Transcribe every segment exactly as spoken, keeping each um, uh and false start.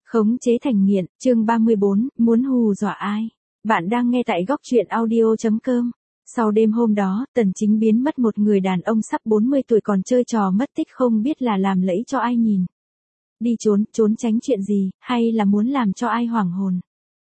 Khống chế thành nghiện, chương ba mươi bốn, muốn hù dọa ai? Bạn đang nghe tại góc truyện audio chấm com. Sau đêm hôm đó, Tần Chính biến mất một người đàn ông sắp bốn mươi tuổi còn chơi trò mất tích không biết là làm lẫy cho ai nhìn. Đi trốn, trốn tránh chuyện gì, hay là muốn làm cho ai hoảng hồn.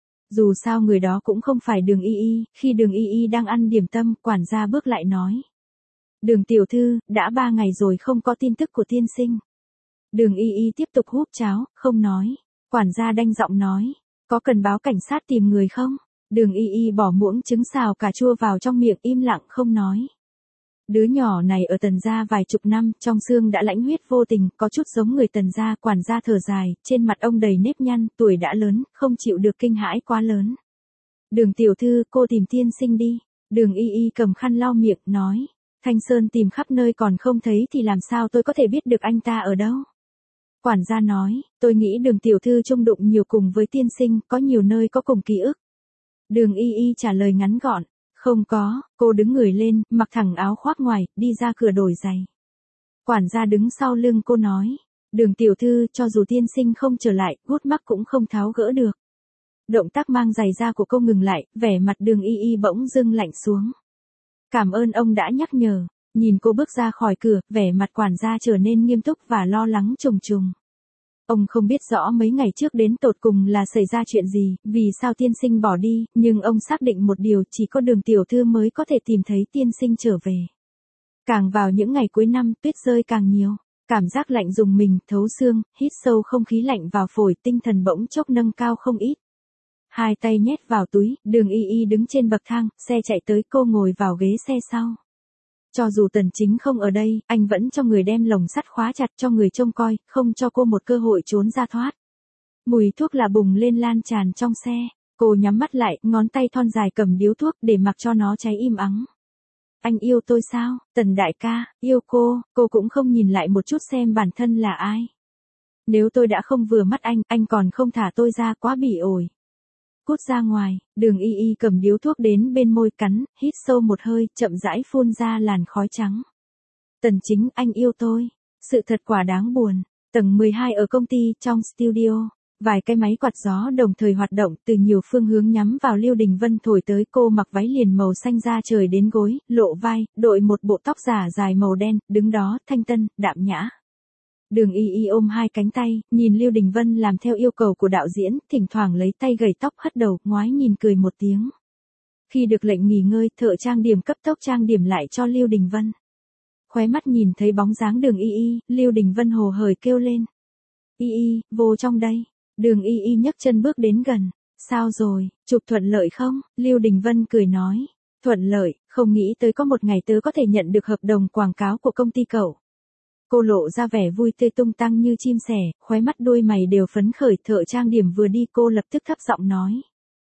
Dù sao người đó cũng không phải Đường Y Y, khi Đường Y Y đang ăn điểm tâm, quản gia bước lại nói. Đường tiểu thư, đã ba ngày rồi không có tin tức của tiên sinh. Đường Y Y tiếp tục húp cháo, không nói. Quản gia đanh giọng nói, có cần báo cảnh sát tìm người không? Đường Y Y bỏ muỗng trứng xào cà chua vào trong miệng im lặng không nói. Đứa nhỏ này ở Tần gia vài chục năm, trong xương đã lãnh huyết vô tình, có chút giống người Tần gia. Quản gia thở dài, trên mặt ông đầy nếp nhăn, tuổi đã lớn, không chịu được kinh hãi quá lớn. Đường tiểu thư, cô tìm tiên sinh đi. Đường Y Y cầm khăn lau miệng, nói, Thanh Sơn tìm khắp nơi còn không thấy thì làm sao tôi có thể biết được anh ta ở đâu? Quản gia nói, tôi nghĩ Đường tiểu thư chung đụng nhiều cùng với tiên sinh, có nhiều nơi có cùng ký ức. Đường Y Y trả lời ngắn gọn, không có. Cô đứng người lên, mặc thẳng áo khoác ngoài, đi ra cửa đổi giày. Quản gia đứng sau lưng cô nói, Đường tiểu thư, cho dù tiên sinh không trở lại, gút mắc cũng không tháo gỡ được. Động tác mang giày da của cô ngừng lại, vẻ mặt Đường Y Y bỗng dưng lạnh xuống. Cảm ơn ông đã nhắc nhở. Nhìn cô bước ra khỏi cửa, vẻ mặt quản gia trở nên nghiêm túc và lo lắng trùng trùng. Ông không biết rõ mấy ngày trước đến tột cùng là xảy ra chuyện gì, vì sao tiên sinh bỏ đi, nhưng ông xác định một điều, chỉ có Đường tiểu thư mới có thể tìm thấy tiên sinh trở về. Càng vào những ngày cuối năm, tuyết rơi càng nhiều, cảm giác lạnh rùng mình, thấu xương, hít sâu không khí lạnh vào phổi, tinh thần bỗng chốc nâng cao không ít. Hai tay nhét vào túi, Đường Y Y đứng trên bậc thang, xe chạy tới, cô ngồi vào ghế xe sau. Cho dù Tần Chính không ở đây, anh vẫn cho người đem lồng sắt khóa chặt, cho người trông coi, không cho cô một cơ hội trốn ra thoát. Mùi thuốc lạ bùng lên lan tràn trong xe, cô nhắm mắt lại, ngón tay thon dài cầm điếu thuốc để mặc cho nó cháy im ắng. Anh yêu tôi sao? Tần đại ca, yêu cô, cô cũng không nhìn lại một chút xem bản thân là ai. Nếu tôi đã không vừa mắt anh, anh còn không thả tôi ra, quá bỉ ổi. Cút ra ngoài. Đường Y Y cầm điếu thuốc đến bên môi cắn, hít sâu một hơi, chậm rãi phun ra làn khói trắng. Tần Chính, anh yêu tôi. Sự thật quả đáng buồn. Tầng mười hai ở công ty, trong studio, vài cái máy quạt gió đồng thời hoạt động, từ nhiều phương hướng nhắm vào Lưu Đình Vân thổi tới. Cô mặc váy liền màu xanh da trời đến gối, lộ vai, đội một bộ tóc giả dài màu đen, đứng đó, thanh tân, đạm nhã. Đường Y Y ôm hai cánh tay, nhìn Lưu Đình Vân làm theo yêu cầu của đạo diễn, thỉnh thoảng lấy tay gầy tóc hất đầu, ngoái nhìn cười một tiếng. Khi được lệnh nghỉ ngơi, thợ trang điểm cấp tốc trang điểm lại cho Lưu Đình Vân. Khóe mắt nhìn thấy bóng dáng Đường Y Y, Lưu Đình Vân hồ hởi kêu lên. Y Y, vô trong đây. Đường Y Y nhấc chân bước đến gần. Sao rồi, chụp thuận lợi không? Lưu Đình Vân cười nói. Thuận lợi, không nghĩ tới có một ngày tớ có thể nhận được hợp đồng quảng cáo của công ty cậu. Cô lộ ra vẻ vui tươi tung tăng như chim sẻ, khóe mắt đôi mày đều phấn khởi. Thợ trang điểm vừa đi cô lập tức thấp giọng nói.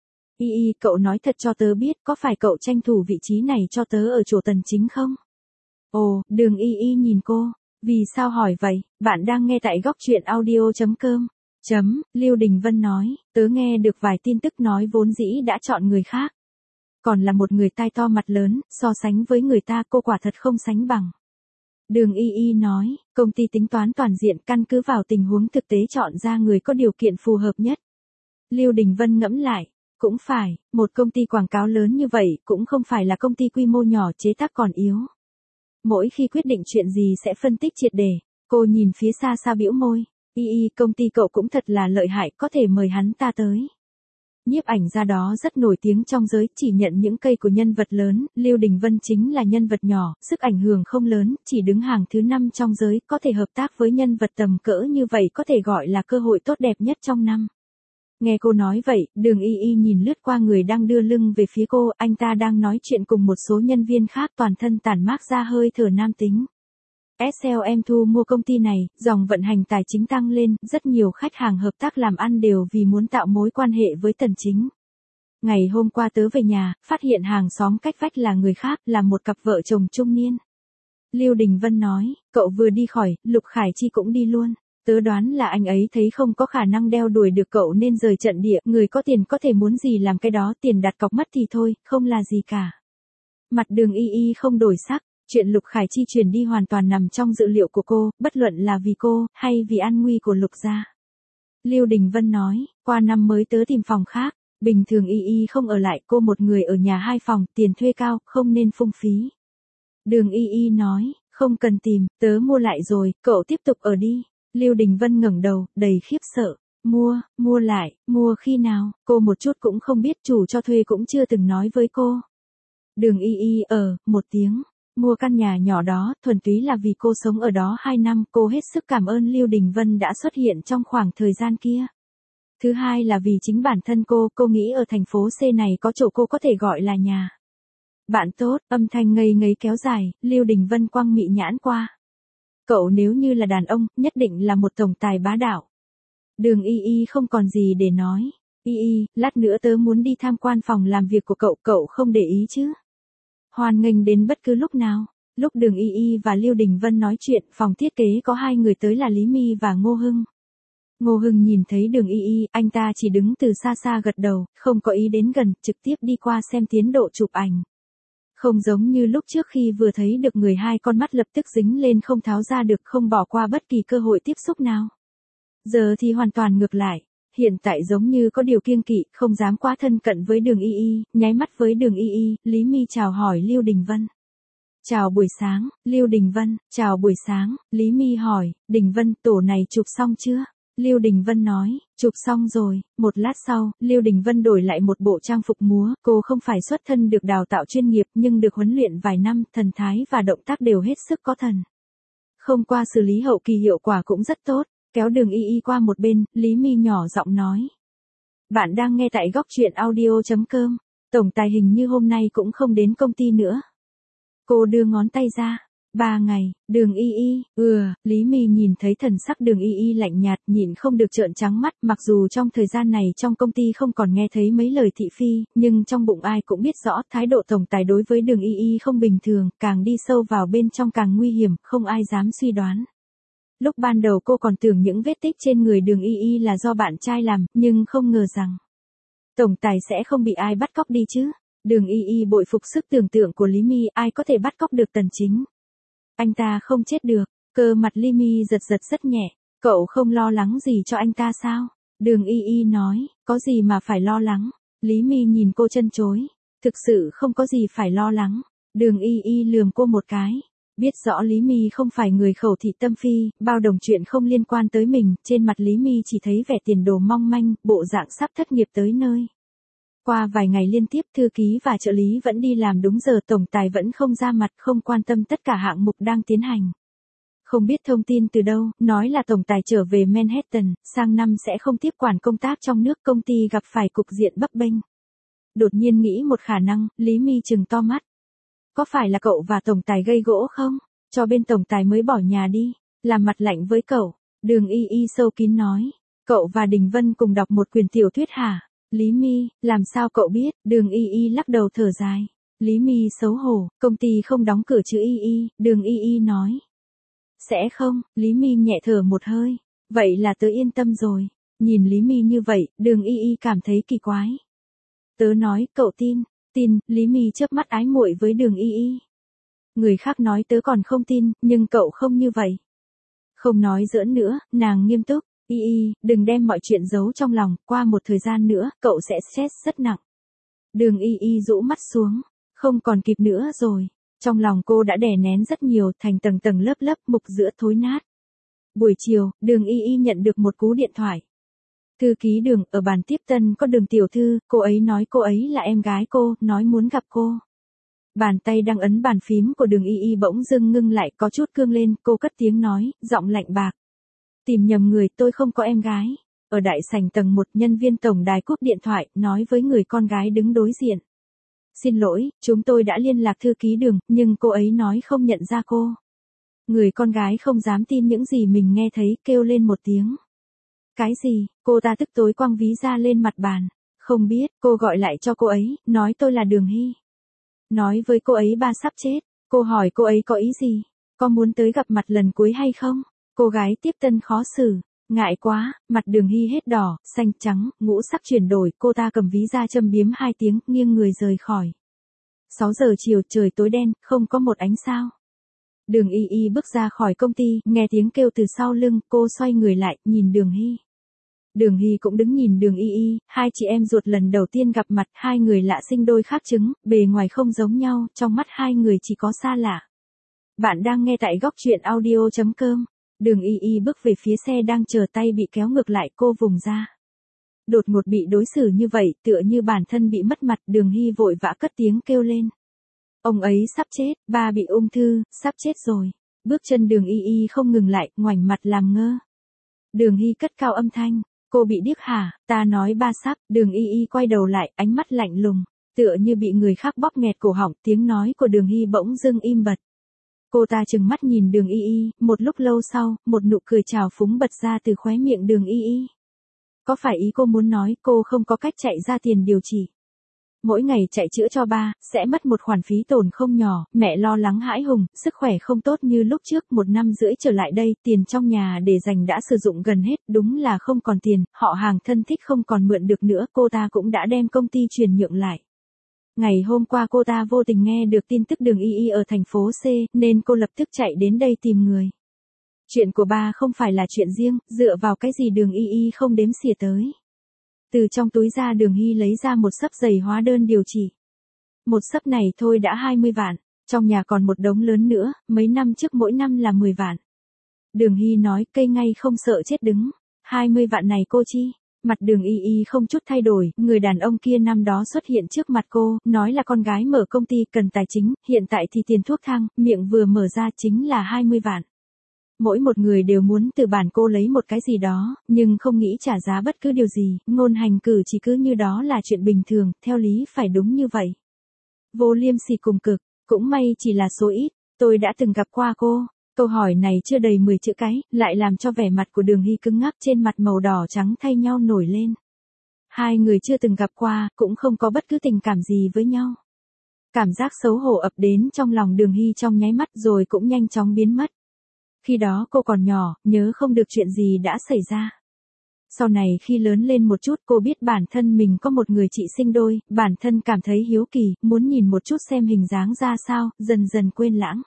Y Y, cậu nói thật cho tớ biết, có phải cậu tranh thủ vị trí này cho tớ ở chỗ Tần Chính không? Ồ, Đường Y Y nhìn cô. Vì sao hỏi vậy? Bạn đang nghe tại góc truyện audio chấm com. Chấm, Lưu Đình Vân nói, tớ nghe được vài tin tức nói vốn dĩ đã chọn người khác. Còn là một người tai to mặt lớn, so sánh với người ta cô quả thật không sánh bằng. Đường Y Y nói, công ty tính toán toàn diện, căn cứ vào tình huống thực tế chọn ra người có điều kiện phù hợp nhất. Lưu Đình Vân ngẫm lại, cũng phải, một công ty quảng cáo lớn như vậy cũng không phải là công ty quy mô nhỏ, chế tác còn yếu. Mỗi khi quyết định chuyện gì sẽ phân tích triệt để. Cô nhìn phía xa xa bĩu môi, Y Y, công ty cậu cũng thật là lợi hại, có thể mời hắn ta tới. Nhiếp ảnh gia đó rất nổi tiếng trong giới, chỉ nhận những cây của nhân vật lớn, Lưu Đình Vân chính là nhân vật nhỏ, sức ảnh hưởng không lớn, chỉ đứng hàng thứ năm trong giới, có thể hợp tác với nhân vật tầm cỡ như vậy có thể gọi là cơ hội tốt đẹp nhất trong năm. Nghe cô nói vậy, Đường Y Y nhìn lướt qua người đang đưa lưng về phía cô, anh ta đang nói chuyện cùng một số nhân viên khác, toàn thân tản mát ra hơi thở nam tính. ét lờ em thu mua công ty này, dòng vận hành tài chính tăng lên, rất nhiều khách hàng hợp tác làm ăn đều vì muốn tạo mối quan hệ với Tần Chính. Ngày hôm qua tớ về nhà, phát hiện hàng xóm cách vách là người khác, là một cặp vợ chồng trung niên. Lưu Đình Vân nói, cậu vừa đi khỏi, Lục Khải Chi cũng đi luôn. Tớ đoán là anh ấy thấy không có khả năng đeo đuổi được cậu nên rời trận địa, người có tiền có thể muốn gì làm cái đó, tiền đặt cọc mất thì thôi, không là gì cả. Mặt Đường Y Y không đổi sắc. Chuyện Lục Khải Chi truyền đi hoàn toàn nằm trong dự liệu của cô, bất luận là vì cô, hay vì an nguy của Lục gia. Lưu Đình Vân nói, qua năm mới tớ tìm phòng khác, bình thường y y không ở lại, cô một người ở nhà hai phòng, tiền thuê cao, không nên phung phí. Đường y y nói, không cần tìm, tớ mua lại rồi, cậu tiếp tục ở đi. Lưu Đình Vân ngẩng đầu, đầy khiếp sợ. Mua, mua lại, mua khi nào, cô một chút cũng không biết, chủ cho thuê cũng chưa từng nói với cô. Đường y y ở, một tiếng, mua căn nhà nhỏ đó, thuần túy là vì cô sống ở đó hai năm, cô hết sức cảm ơn Lưu Đình Vân đã xuất hiện trong khoảng thời gian kia. Thứ hai là vì chính bản thân cô, cô nghĩ ở thành phố C này có chỗ cô có thể gọi là nhà. Bạn tốt, âm thanh ngây ngấy kéo dài, Lưu Đình Vân quăng mị nhãn qua. Cậu nếu như là đàn ông, nhất định là một tổng tài bá đạo. Đường y y không còn gì để nói. Y y, lát nữa tớ muốn đi tham quan phòng làm việc của cậu, cậu không để ý chứ? Hoan nghênh đến bất cứ lúc nào. Lúc đường y y và Lưu Đình Vân nói chuyện, phòng thiết kế có hai người tới là Lý My và Ngô Hưng. Ngô Hưng nhìn thấy đường y y, anh ta chỉ đứng từ xa xa gật đầu, không có ý đến gần, trực tiếp đi qua xem tiến độ chụp ảnh. Không giống như lúc trước khi vừa thấy được người, hai con mắt lập tức dính lên không tháo ra được, không bỏ qua bất kỳ cơ hội tiếp xúc nào. Giờ thì hoàn toàn ngược lại, hiện tại giống như có điều kiêng kỵ, không dám quá thân cận với đường y y, nháy mắt với đường y y, Lý My chào hỏi Lưu Đình Vân. Chào buổi sáng, Lưu Đình Vân, chào buổi sáng, Lý My hỏi, Đình Vân, tổ này chụp xong chưa? Lưu Đình Vân nói, chụp xong rồi. Một lát sau, Lưu Đình Vân đổi lại một bộ trang phục múa, cô không phải xuất thân được đào tạo chuyên nghiệp nhưng được huấn luyện vài năm, thần thái và động tác đều hết sức có thần. Không qua xử lý hậu kỳ hiệu quả cũng rất tốt, kéo đường y y qua một bên, Lý My nhỏ giọng nói. Bạn đang nghe tại góc truyện audio.com, tổng tài hình như hôm nay cũng không đến công ty nữa. Cô đưa ngón tay ra. Ba ngày, đường y y, ừ, Lý My nhìn thấy thần sắc đường y y lạnh nhạt, nhịn không được trợn trắng mắt, mặc dù trong thời gian này trong công ty không còn nghe thấy mấy lời thị phi, nhưng trong bụng ai cũng biết rõ thái độ tổng tài đối với đường y y không bình thường, càng đi sâu vào bên trong càng nguy hiểm, không ai dám suy đoán. Lúc ban đầu cô còn tưởng những vết tích trên người đường y y là do bạn trai làm, nhưng không ngờ rằng tổng tài sẽ không bị ai bắt cóc đi chứ. Đường y y bội phục sức tưởng tượng của Lý My, ai có thể bắt cóc được Tần Chính. Anh ta không chết được. Cơ mặt Lý My giật giật rất nhẹ. Cậu không lo lắng gì cho anh ta sao? Đường y y nói, có gì mà phải lo lắng. Lý My nhìn cô chân chối. Thực sự không có gì phải lo lắng. Đường y y lườm cô một cái. Biết rõ Lý My không phải người khẩu thị tâm phi, bao đồng chuyện không liên quan tới mình, trên mặt Lý My chỉ thấy vẻ tiền đồ mong manh, bộ dạng sắp thất nghiệp tới nơi. Qua vài ngày liên tiếp, thư ký và trợ lý vẫn đi làm đúng giờ, tổng tài vẫn không ra mặt, không quan tâm tất cả hạng mục đang tiến hành. Không biết thông tin từ đâu, nói là tổng tài trở về Manhattan, sang năm sẽ không tiếp quản công tác trong nước, công ty gặp phải cục diện bấp bênh. Đột nhiên nghĩ một khả năng, Lý My trừng to mắt. Có phải là cậu và tổng tài gây gỗ không? Cho bên tổng tài mới bỏ nhà đi, làm mặt lạnh với cậu. Đường y y sâu kín nói, cậu và Đình Vân cùng đọc một quyển tiểu thuyết hả? Lý My, làm sao cậu biết? Đường y y lắc đầu thở dài. Lý My xấu hổ, công ty không đóng cửa chứ y y, đường y y nói. Sẽ không, Lý My nhẹ thở một hơi. Vậy là tớ yên tâm rồi. Nhìn Lý My như vậy, đường y y cảm thấy kỳ quái. Tớ nói, cậu tin, tin, Lý My chớp mắt ái muội với đường y y. Người khác nói tớ còn không tin, nhưng cậu không như vậy. Không nói giỡn nữa, nàng nghiêm túc. Y y, đừng đem mọi chuyện giấu trong lòng, qua một thời gian nữa, cậu sẽ stress rất nặng. Đường y y rũ mắt xuống, không còn kịp nữa rồi. Trong lòng cô đã đè nén rất nhiều, thành tầng tầng lớp lớp, mục giữa thối nát. Buổi chiều, đường y y nhận được một cú điện thoại. Thư ký Đường, ở bàn tiếp tân có Đường tiểu thư, cô ấy nói cô ấy là em gái cô, nói muốn gặp cô. Bàn tay đang ấn bàn phím của Đường y y bỗng dưng ngưng lại, có chút cương lên, cô cất tiếng nói, giọng lạnh bạc. Tìm nhầm người, tôi không có em gái. Ở đại sảnh tầng một, nhân viên tổng đài cúp điện thoại, nói với người con gái đứng đối diện. Xin lỗi, chúng tôi đã liên lạc thư ký Đường, nhưng cô ấy nói không nhận ra cô. Người con gái không dám tin những gì mình nghe thấy, kêu lên một tiếng. Cái gì? Cô ta tức tối quăng ví ra lên mặt bàn. Không biết, cô gọi lại cho cô ấy, nói tôi là Đường Hy. Nói với cô ấy ba sắp chết. Cô hỏi cô ấy có ý gì? Có muốn tới gặp mặt lần cuối hay không? Cô gái tiếp tân khó xử. Ngại quá, mặt Đường Hy hết đỏ, xanh trắng, ngũ sắc chuyển đổi, cô ta cầm ví ra châm biếm hai tiếng, nghiêng người rời khỏi. sáu giờ chiều, trời tối đen, không có một ánh sao. Đường y y bước ra khỏi công ty, nghe tiếng kêu từ sau lưng, cô xoay người lại, nhìn Đường Hy. Đường Hy cũng đứng nhìn Đường Y Y, hai chị em ruột lần đầu tiên gặp mặt, hai người lạ sinh đôi khác trứng, bề ngoài không giống nhau, trong mắt hai người chỉ có xa lạ. Bạn đang nghe tại góc truyện audio chấm com. Đường Y Y bước về phía xe đang chờ, tay bị kéo ngược lại, cô vùng ra. Đột ngột bị đối xử như vậy, tựa như bản thân bị mất mặt, Đường Hy vội vã cất tiếng kêu lên. Ông ấy sắp chết, ba bị ung thư, sắp chết rồi. Bước chân Đường Y Y không ngừng lại, ngoảnh mặt làm ngơ. Đường Hy cất cao âm thanh. Cô bị điếc hả, ta nói ba sắp. Đường Y Y quay đầu lại, ánh mắt lạnh lùng, tựa như bị người khác bóp nghẹt cổ họng, tiếng nói của Đường Hy bỗng dưng im bặt. Cô ta trừng mắt nhìn Đường Y Y, một lúc lâu sau, một nụ cười trào phúng bật ra từ khóe miệng Đường Y Y. Có phải ý cô muốn nói cô không có cách chạy ra tiền điều trị? Mỗi ngày chạy chữa cho ba, sẽ mất một khoản phí tổn không nhỏ, mẹ lo lắng hãi hùng, sức khỏe không tốt như lúc trước, một năm rưỡi trở lại đây, tiền trong nhà để dành đã sử dụng gần hết, đúng là không còn tiền, họ hàng thân thích không còn mượn được nữa, cô ta cũng đã đem công ty chuyển nhượng lại. Ngày hôm qua cô ta vô tình nghe được tin tức Đường Y Y ở thành phố C, nên cô lập tức chạy đến đây tìm người. Chuyện của ba không phải là chuyện riêng, dựa vào cái gì Đường Y Y không đếm xỉa tới. Từ trong túi ra Đường Hy lấy ra một xấp giày hóa đơn điều trị. Một xấp này thôi đã hai mươi vạn, trong nhà còn một đống lớn nữa, mấy năm trước mỗi năm là mười vạn. Đường Hy nói cây ngay không sợ chết đứng, hai mươi vạn này cô chi? Mặt Đường Y Y không chút thay đổi, người đàn ông kia năm đó xuất hiện trước mặt cô, nói là con gái mở công ty cần tài chính, hiện tại thì tiền thuốc thang, miệng vừa mở ra chính là hai mươi vạn. Mỗi một người đều muốn từ bản cô lấy một cái gì đó, nhưng không nghĩ trả giá bất cứ điều gì, ngôn hành cử chỉ cứ như đó là chuyện bình thường, theo lý phải đúng như vậy. Vô liêm sỉ cùng cực, cũng may chỉ là số ít, tôi đã từng gặp qua cô. Câu hỏi này chưa đầy mười chữ cái, lại làm cho vẻ mặt của Đường Hy cứng ngắc, trên mặt màu đỏ trắng thay nhau nổi lên. Hai người chưa từng gặp qua, cũng không có bất cứ tình cảm gì với nhau. Cảm giác xấu hổ ập đến trong lòng Đường Hy trong nháy mắt rồi cũng nhanh chóng biến mất. Khi đó cô còn nhỏ, nhớ không được chuyện gì đã xảy ra. Sau này khi lớn lên một chút cô biết bản thân mình có một người chị sinh đôi, bản thân cảm thấy hiếu kỳ, muốn nhìn một chút xem hình dáng ra sao, dần dần quên lãng.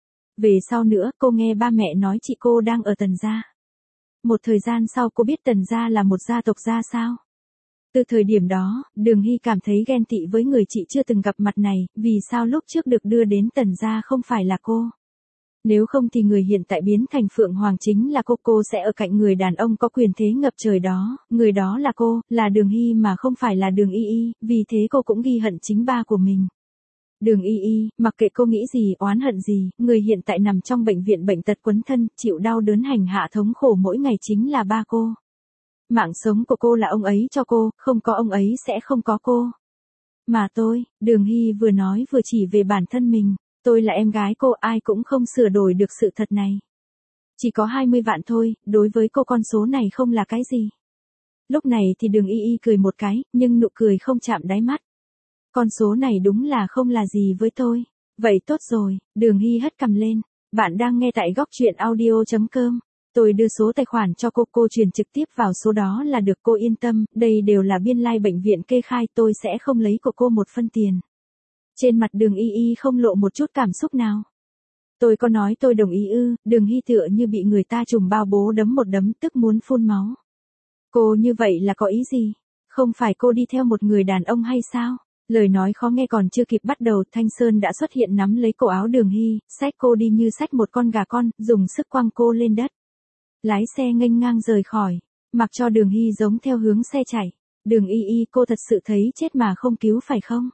Về sau nữa cô nghe ba mẹ nói chị cô đang ở Tần gia. Một thời gian sau cô biết Tần gia là một gia tộc gia sao. Từ thời điểm đó, Đường Hy cảm thấy ghen tị với người chị chưa từng gặp mặt này, vì sao lúc trước được đưa đến Tần gia không phải là cô. Nếu không thì người hiện tại biến thành Phượng Hoàng chính là cô, cô sẽ ở cạnh người đàn ông có quyền thế ngập trời đó, người đó là cô, là Đường Hy mà không phải là Đường Y Y, vì thế cô cũng ghi hận chính ba của mình. Đường Y Y, mặc kệ cô nghĩ gì, oán hận gì, người hiện tại nằm trong bệnh viện bệnh tật quấn thân, chịu đau đớn hành hạ thống khổ mỗi ngày chính là ba cô. Mạng sống của cô là ông ấy cho cô, không có ông ấy sẽ không có cô. Mà tôi, Đường Hy vừa nói vừa chỉ về bản thân mình. Tôi là em gái cô, ai cũng không sửa đổi được sự thật này. Chỉ có hai mươi vạn thôi, đối với cô con số này không là cái gì. Lúc này thì Đường Y Y cười một cái, nhưng nụ cười không chạm đáy mắt. Con số này đúng là không là gì với tôi. Vậy tốt rồi, Đường Hy hất cằm lên. Bạn đang nghe tại góc truyện audio chấm com. Tôi đưa số tài khoản cho cô, cô truyền trực tiếp vào số đó là được, cô yên tâm, đây đều là biên lai like bệnh viện kê khai, tôi sẽ không lấy của cô một phân tiền. Trên mặt Đường Y Y không lộ một chút cảm xúc nào. Tôi có nói tôi đồng ý ư? Đường Hy tựa như bị người ta trùm bao bố đấm một đấm, tức muốn phun máu. Cô như vậy là có ý gì? Không phải cô đi theo một người đàn ông hay sao? Lời nói khó nghe còn chưa kịp bắt đầu, Thanh Sơn đã xuất hiện nắm lấy cổ áo Đường Hy, xách cô đi như xách một con gà con, dùng sức quăng cô lên đất. Lái xe nghênh ngang rời khỏi, mặc cho Đường Hy giống theo hướng xe chạy. Đường Y Y, cô thật sự thấy chết mà không cứu phải không?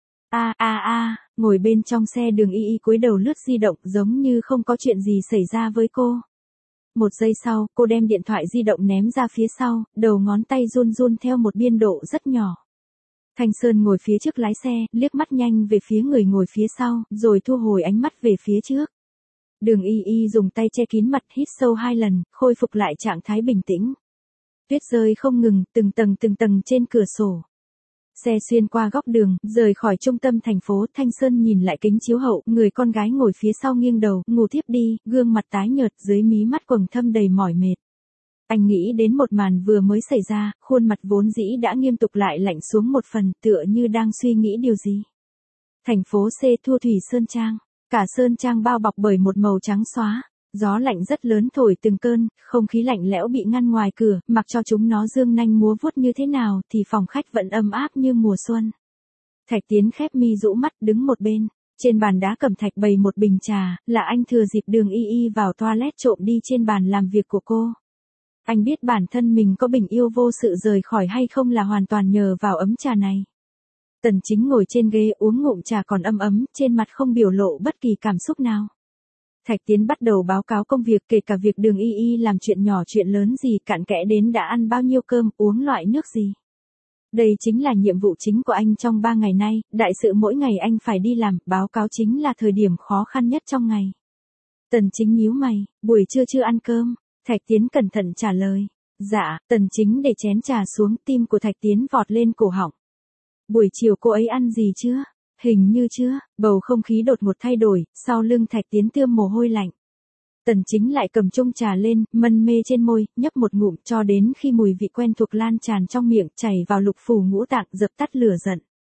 A a a, ngồi bên trong xe Đường Y Y cúi đầu lướt di động giống như không có chuyện gì xảy ra với cô. Một giây sau, cô đem điện thoại di động ném ra phía sau, đầu ngón tay run run theo một biên độ rất nhỏ. Thanh Sơn ngồi phía trước lái xe, liếc mắt nhanh về phía người ngồi phía sau, rồi thu hồi ánh mắt về phía trước. Đường Y Y dùng tay che kín mặt, hít sâu hai lần, khôi phục lại trạng thái bình tĩnh. Tuyết rơi không ngừng, từng tầng từng tầng trên cửa sổ. Xe xuyên qua góc đường, rời khỏi trung tâm thành phố, Thanh Sơn nhìn lại kính chiếu hậu, người con gái ngồi phía sau nghiêng đầu, ngủ thiếp đi, gương mặt tái nhợt, dưới mí mắt quầng thâm đầy mỏi mệt. Anh nghĩ đến một màn vừa mới xảy ra, khuôn mặt vốn dĩ đã nghiêm túc lại lạnh xuống một phần, tựa như đang suy nghĩ điều gì. Thành phố C, Thu Thủy Sơn Trang, cả Sơn Trang bao bọc bởi một màu trắng xóa. Gió lạnh rất lớn thổi từng cơn, không khí lạnh lẽo bị ngăn ngoài cửa, mặc cho chúng nó dương nanh múa vuốt như thế nào thì phòng khách vẫn ấm áp như mùa xuân. Thạch Tiến khép mi rũ mắt đứng một bên, trên bàn đá cẩm thạch bày một bình trà, là anh thừa dịp Đường Y Y vào toilet trộm đi trên bàn làm việc của cô. Anh biết bản thân mình có bình yêu vô sự rời khỏi hay không là hoàn toàn nhờ vào ấm trà này. Tần Chính ngồi trên ghế uống ngụm trà còn ấm ấm, trên mặt không biểu lộ bất kỳ cảm xúc nào. Thạch Tiến bắt đầu báo cáo công việc, kể cả việc Đường Y Y làm chuyện nhỏ chuyện lớn gì, cặn kẽ đến đã ăn bao nhiêu cơm, uống loại nước gì. Đây chính là nhiệm vụ chính của anh trong ba ngày nay, đại sự mỗi ngày anh phải đi làm, báo cáo chính là thời điểm khó khăn nhất trong ngày. Tần Chính nhíu mày, buổi trưa chưa ăn cơm, Thạch Tiến cẩn thận trả lời. Dạ, Tần Chính để chén trà xuống, tim của Thạch Tiến vọt lên cổ họng. Buổi chiều cô ấy ăn gì chưa? Hình như chưa, bầu không khí đột ngột thay đổi, sau lưng Thạch Tiến tươm mồ hôi lạnh. Tần Chính lại cầm chung trà lên, mân mê trên môi, nhấp một ngụm cho đến khi mùi vị quen thuộc lan tràn trong miệng, chảy vào lục phủ ngũ tạng, dập tắt lửa giận.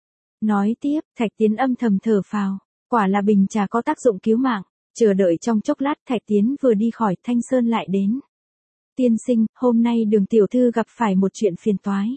Nói tiếp, Thạch Tiến âm thầm thở phào, quả là bình trà có tác dụng cứu mạng. Chờ đợi trong chốc lát, Thạch Tiến vừa đi khỏi, Thanh Sơn lại đến. Tiên sinh, hôm nay Đường tiểu thư gặp phải một chuyện phiền toái.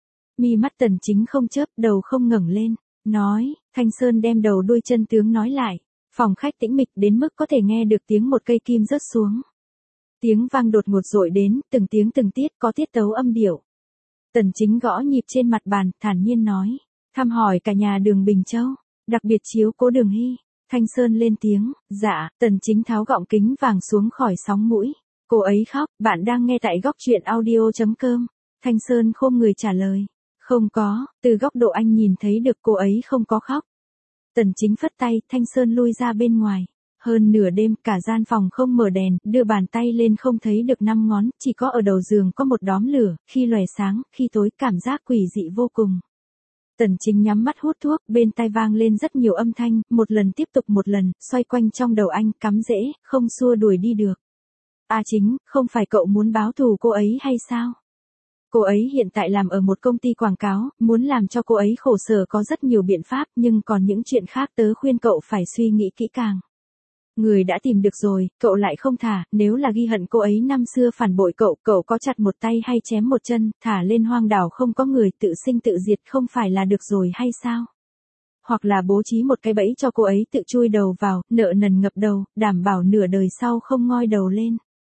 Mi mắt Tần Chính không chớp, đầu không ngẩng lên, nói. Thanh Sơn đem đầu đuôi chân tướng nói lại. Phòng khách tĩnh mịch đến mức có thể nghe được tiếng một cây kim rớt xuống. Tiếng vang đột ngột dội đến, từng tiếng từng tiết có tiết tấu âm điệu. Tần Chính gõ nhịp trên mặt bàn, thản nhiên nói. Thăm hỏi cả nhà Đường Bình Châu, đặc biệt chiếu cố Đường Hy. Thanh Sơn lên tiếng, dạ. Tần Chính tháo gọng kính vàng xuống khỏi sóng mũi. Cô ấy khóc, bạn đang nghe tại góc truyện audio chấm com. Thanh Sơn khom người trả lời. Không có, từ góc độ anh nhìn thấy được cô ấy không có khóc. Tần Chính phất tay, Thanh Sơn lui ra bên ngoài. Hơn nửa đêm, cả gian phòng không mở đèn, đưa bàn tay lên không thấy được năm ngón, chỉ có ở đầu giường có một đóm lửa, khi lòe sáng, khi tối, cảm giác quỷ dị vô cùng. Tần Chính nhắm mắt hút thuốc, bên tai vang lên rất nhiều âm thanh, một lần tiếp tục một lần, xoay quanh trong đầu anh, cắm rễ, không xua đuổi đi được. A Chính, không phải cậu muốn báo thù cô ấy hay sao? Cô ấy hiện tại làm ở một công ty quảng cáo, muốn làm cho cô ấy khổ sở có rất nhiều biện pháp, nhưng còn những chuyện khác tớ khuyên cậu phải suy nghĩ kỹ càng. Người đã tìm được rồi, cậu lại không thả, nếu là ghi hận cô ấy năm xưa phản bội cậu, cậu có chặt một tay hay chém một chân, thả lên hoang đảo không có người, tự sinh tự diệt không phải là được rồi hay sao? Hoặc là bố trí một cái bẫy cho cô ấy tự chui đầu vào, nợ nần ngập đầu, đảm bảo nửa đời sau không ngoi đầu lên.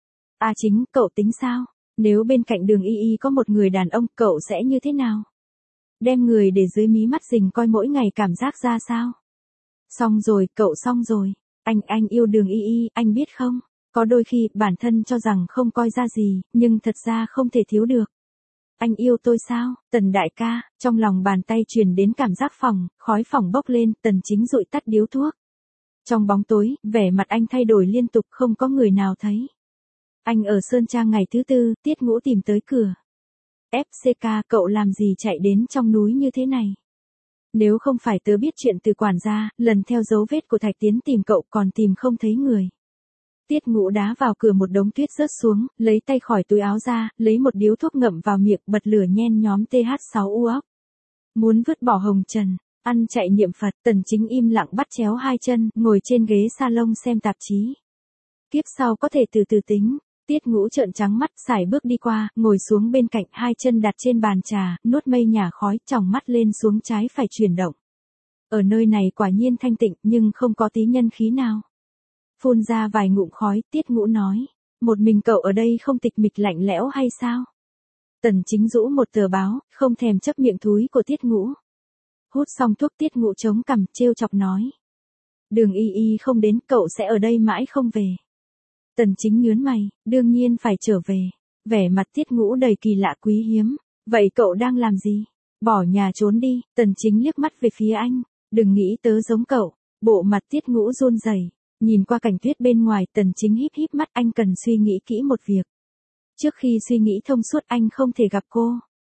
A Chính, cậu tính sao? Nếu bên cạnh Đường Y Y có một người đàn ông, cậu sẽ như thế nào? Đem người để dưới mí mắt rình coi mỗi ngày cảm giác ra sao? Xong rồi, cậu xong rồi. Anh, anh yêu Đường Y Y, anh biết không? Có đôi khi, bản thân cho rằng không coi ra gì, nhưng thật ra không thể thiếu được. Anh yêu tôi sao? Tần đại ca, trong lòng bàn tay truyền đến cảm giác phòng, khói phòng bốc lên, Tần Chính dụi tắt điếu thuốc. Trong bóng tối, vẻ mặt anh thay đổi liên tục, không có người nào thấy. Anh ở Sơn Trang ngày thứ tư, Tiết Ngũ tìm tới cửa. ép xê ca, cậu làm gì chạy đến trong núi như thế này? Nếu không phải tớ biết chuyện từ quản gia, lần theo dấu vết của Thạch Tiến tìm cậu còn tìm không thấy người. Tiết Ngũ đá vào cửa một đống tuyết rớt xuống, lấy tay khỏi túi áo ra, lấy một điếu thuốc ngậm vào miệng, bật lửa nhen nhóm T H sáu u óc. Muốn vứt bỏ hồng trần, ăn chạy niệm Phật, Tần Chính im lặng bắt chéo hai chân, ngồi trên ghế salon xem tạp chí. Kiếp sau có thể từ từ tính. Tiết Ngũ trợn trắng mắt, sải bước đi qua, ngồi xuống bên cạnh, hai chân đặt trên bàn trà, nuốt mây nhả khói, tròng mắt lên xuống trái phải chuyển động. Ở nơi này quả nhiên thanh tịnh, nhưng không có tí nhân khí nào. Phun ra vài ngụm khói, Tiết Ngũ nói, một mình cậu ở đây không tịch mịch lạnh lẽo hay sao? Tần Chính rũ một tờ báo, không thèm chấp miệng thúi của Tiết Ngũ. Hút xong thuốc, Tiết Ngũ chống cằm, trêu chọc nói. Đường Y Y không đến, cậu sẽ ở đây mãi không về. Tần Chính nhướng mày, đương nhiên phải trở về. Vẻ mặt Tiết Ngũ đầy kỳ lạ quý hiếm. Vậy cậu đang làm gì? Bỏ nhà trốn đi. Tần Chính liếc mắt về phía anh. Đừng nghĩ tớ giống cậu. Bộ mặt Tiết Ngũ run rẩy. Nhìn qua cảnh tuyết bên ngoài, Tần Chính híp híp mắt, anh cần suy nghĩ kỹ một việc. Trước khi suy nghĩ thông suốt anh không thể gặp cô.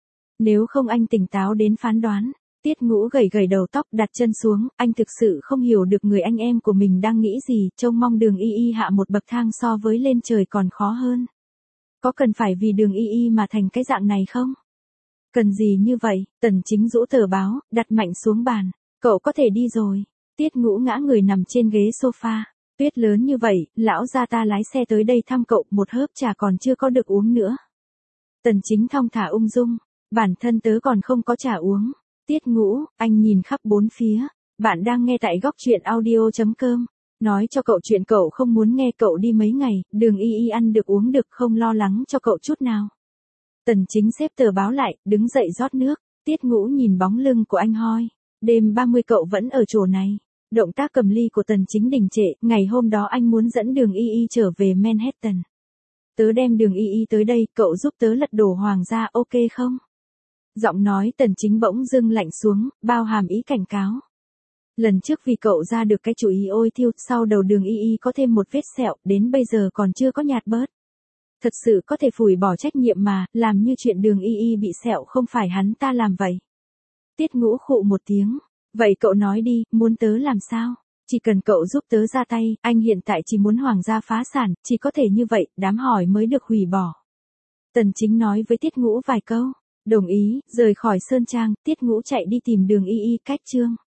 Nếu không anh tỉnh táo đến phán đoán. Tiết Ngũ gầy gầy đầu tóc, đặt chân xuống, anh thực sự không hiểu được người anh em của mình đang nghĩ gì, trông mong Đường Y Y hạ một bậc thang so với lên trời còn khó hơn. Có cần phải vì Đường Y Y mà thành cái dạng này không? Cần gì như vậy? Tần Chính rũ tờ báo, đặt mạnh xuống bàn. Cậu có thể đi rồi. Tiết Ngũ ngã người nằm trên ghế sofa. Tuyết lớn như vậy, lão gia ta lái xe tới đây thăm cậu, một hớp trà còn chưa có được uống nữa. Tần Chính thong thả ung dung, bản thân tớ còn không có trà uống. Tiết Ngũ, anh nhìn khắp bốn phía, bạn đang nghe tại góc truyện audio.com. Nói cho cậu chuyện cậu không muốn nghe, cậu đi mấy ngày, đường y y ăn được uống được, không lo lắng cho cậu chút nào. Tần Chính xếp tờ báo lại, đứng dậy rót nước. Tiết Ngũ nhìn bóng lưng của anh hoi, đêm ba mươi cậu vẫn ở chỗ này. Động tác cầm ly của Tần Chính đình trệ, ngày hôm đó anh muốn dẫn đường y y trở về Manhattan. Tớ đem đường y y tới đây, cậu giúp tớ lật đổ Hoàng gia, ok không? Giọng nói Tần Chính bỗng dưng lạnh xuống, bao hàm ý cảnh cáo. Lần trước vì cậu ra được cái chủ ý ôi thiêu, sau đầu đường y y có thêm một vết sẹo, đến bây giờ còn chưa có nhạt bớt. Thật sự có thể phủi bỏ trách nhiệm mà, làm như chuyện đường y y bị sẹo không phải hắn ta làm vậy. Tiết Ngũ khụ một tiếng, vậy cậu nói đi, muốn tớ làm sao? Chỉ cần cậu giúp tớ ra tay, anh hiện tại chỉ muốn Hoàng gia phá sản, chỉ có thể như vậy, đám hỏi mới được hủy bỏ. Tần Chính nói với Tiết Ngũ vài câu, đồng ý, rời khỏi Sơn Trang, Tiết Ngũ chạy đi tìm đường y y cách trương.